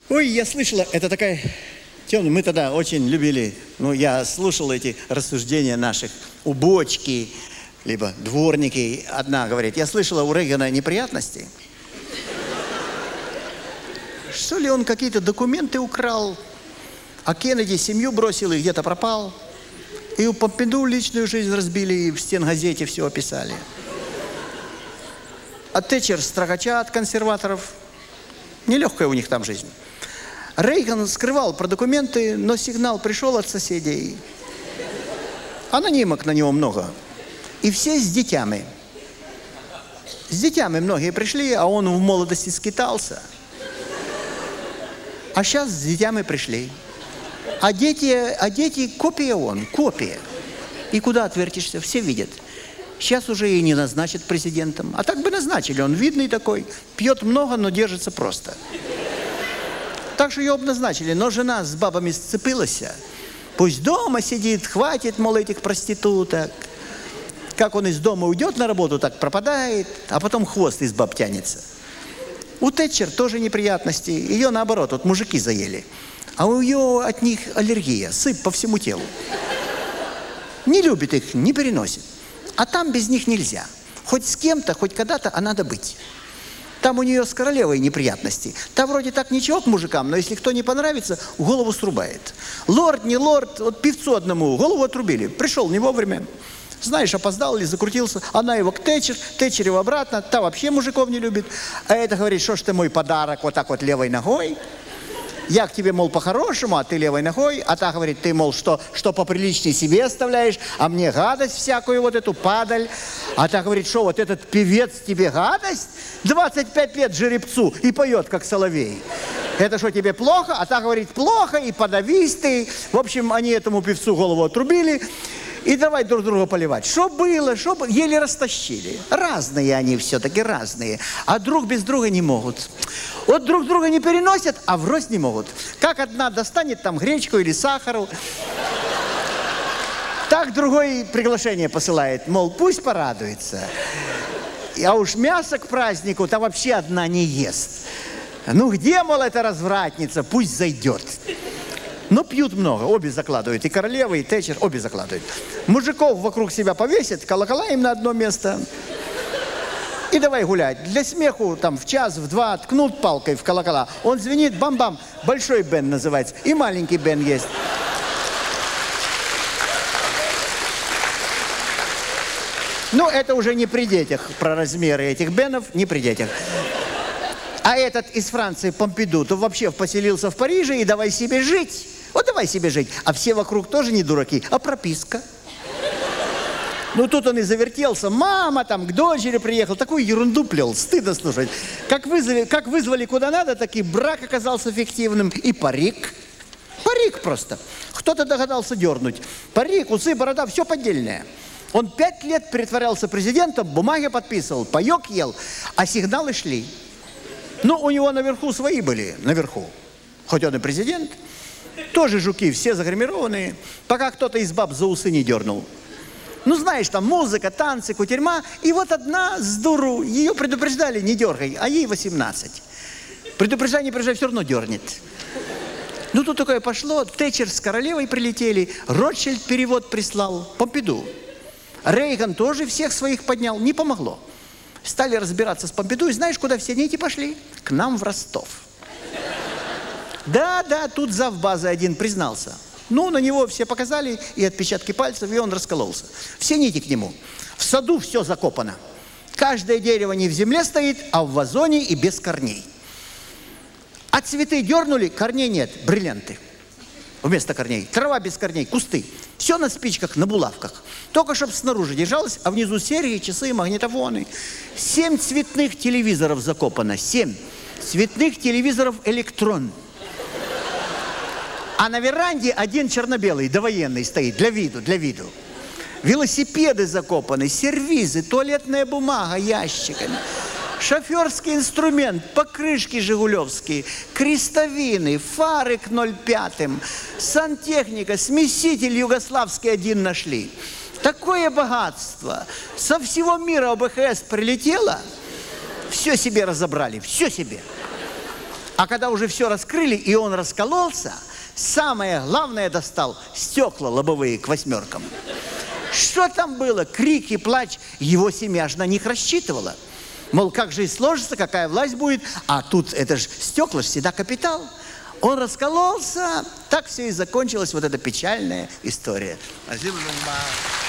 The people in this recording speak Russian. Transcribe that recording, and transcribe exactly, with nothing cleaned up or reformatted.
Ой, я слышала, это такая темная. Мы тогда очень любили, ну, я слушал эти рассуждения наших убочки, либо дворники. Одна говорит, я слышала у Рейгана неприятности. Что ли он какие-то документы украл, а Кеннеди семью бросил и где-то пропал. И у Помпиду личную жизнь разбили, и в стенгазете все описали. А Тэтчер строгача от консерваторов. Нелегкая у них там жизнь. Рейган скрывал про документы, но сигнал пришел от соседей. Анонимок на него много. И все с детьми. С детьми многие пришли, а он в молодости скитался. А сейчас с детьми пришли. А дети, а дети копия он, копия. И куда отвертишься, все видят. Сейчас уже и не назначат президентом. А так бы назначили, он видный такой, пьет много, но держится просто. Так что ее обназначили, но жена с бабами сцепилась. Пусть дома сидит, хватит, мол, этих проституток. Как он из дома уйдет на работу, так пропадает, а потом хвост из баб тянется. У Тэтчер тоже неприятности. Ее наоборот, вот мужики заели. А у нее от них аллергия, сыпь по всему телу. Не любит их, не переносит. А там без них нельзя. Хоть с кем-то, хоть когда-то, а надо быть. Там у нее с королевой неприятности. Та вроде так ничего к мужикам, но если кто не понравится, голову срубает. Лорд, не лорд, вот певцу одному голову отрубили. Пришел не вовремя. Знаешь, опоздал или закрутился. Она его к Тэтчер, Тэтчер его обратно. Та вообще мужиков не любит. А это говорит, что ж ты мой подарок вот так вот левой ногой. Я к тебе, мол, по-хорошему, а ты левой ногой. А та говорит, ты, мол, что, что поприличнее себе оставляешь, а мне гадость всякую, вот эту падаль. А та говорит, что вот этот певец тебе гадость? двадцать пять лет жеребцу и поет, как соловей. Это что, тебе плохо? А та говорит, плохо, и подавись ты. В общем, они этому певцу голову отрубили. И давай друг друга поливать. Что было, что было, еле растащили. Разные они все-таки, разные. А друг без друга не могут. Вот друг друга не переносят, а врозь не могут. Как одна достанет там гречку или сахару, так другой приглашение посылает. Мол, пусть порадуется. А уж мясо к празднику, то вообще одна не ест. Ну где, мол, эта развратница, пусть зайдет. Но пьют много, обе закладывают. И королева, и Тэтчер, обе закладывают. Мужиков вокруг себя повесят, колокола им на одно место. И давай гулять. Для смеху там в час, в два ткнут палкой в колокола. Он звенит, бам-бам. Большой Бен называется. И маленький Бен есть. Ну, это уже не при детях, про размеры этих Бенов, не при детях. А этот из Франции, Помпиду, то вообще поселился в Париже и давай себе жить. Вот давай себе жить. А все вокруг тоже не дураки, а прописка. Ну, тут он и завертелся. Мама там к дочери приехал. Такую ерунду плел, стыдно слушать. Как вызвали, как вызвали куда надо, так и брак оказался фиктивным. И парик. Парик просто. Кто-то догадался дернуть. Парик, усы, борода, все поддельное. Он пять лет притворялся президентом, бумаги подписывал, паёк ел, а сигналы шли. Ну, у него наверху свои были, наверху. Хоть он и президент. Тоже жуки, все загримированные. Пока кто-то из баб за усы не дернул. Ну, знаешь, там музыка, танцы, кутерьма. И вот одна с дуру, ее предупреждали, не дергай, а ей восемнадцать. Предупреждай, не предупреждай, все равно дернет. Ну, тут такое пошло. Тэтчер с королевой прилетели. Ротшильд перевод прислал. Помпиду. Рейган тоже всех своих поднял. Не помогло. Стали разбираться с Помпиду, и знаешь, куда все нити пошли? К нам в Ростов. Да, да, тут завбазы один признался. Ну, на него все показали, и отпечатки пальцев, и он раскололся. Все нити к нему. В саду все закопано. Каждое дерево не в земле стоит, а в вазоне и без корней. А цветы дернули, корней нет, бриллианты. Вместо корней. Трава без корней, кусты. Все на спичках, на булавках. Только чтобы снаружи держалось, а внизу серьги, часы, магнитофоны. Семь цветных телевизоров закопано. Семь цветных телевизоров электрон. А на веранде один черно-белый, довоенный стоит, для виду, для виду. Велосипеды закопаны, сервизы, туалетная бумага ящиками. Шоферский инструмент, покрышки жигулевские, крестовины, фары к ноль пятым, сантехника, смеситель югославский один нашли. Такое богатство. Со всего мира ОБХС прилетело, все себе разобрали, все себе. А когда уже все раскрыли, и он раскололся, самое главное достал стекла лобовые к восьмеркам. Что там было? Крик и плач. Его семья же на них рассчитывала. Мол, как же и сложится, какая власть будет. А тут это же стекла, же всегда капитал. Он раскололся. Так все и закончилась вот эта печальная история. Спасибо,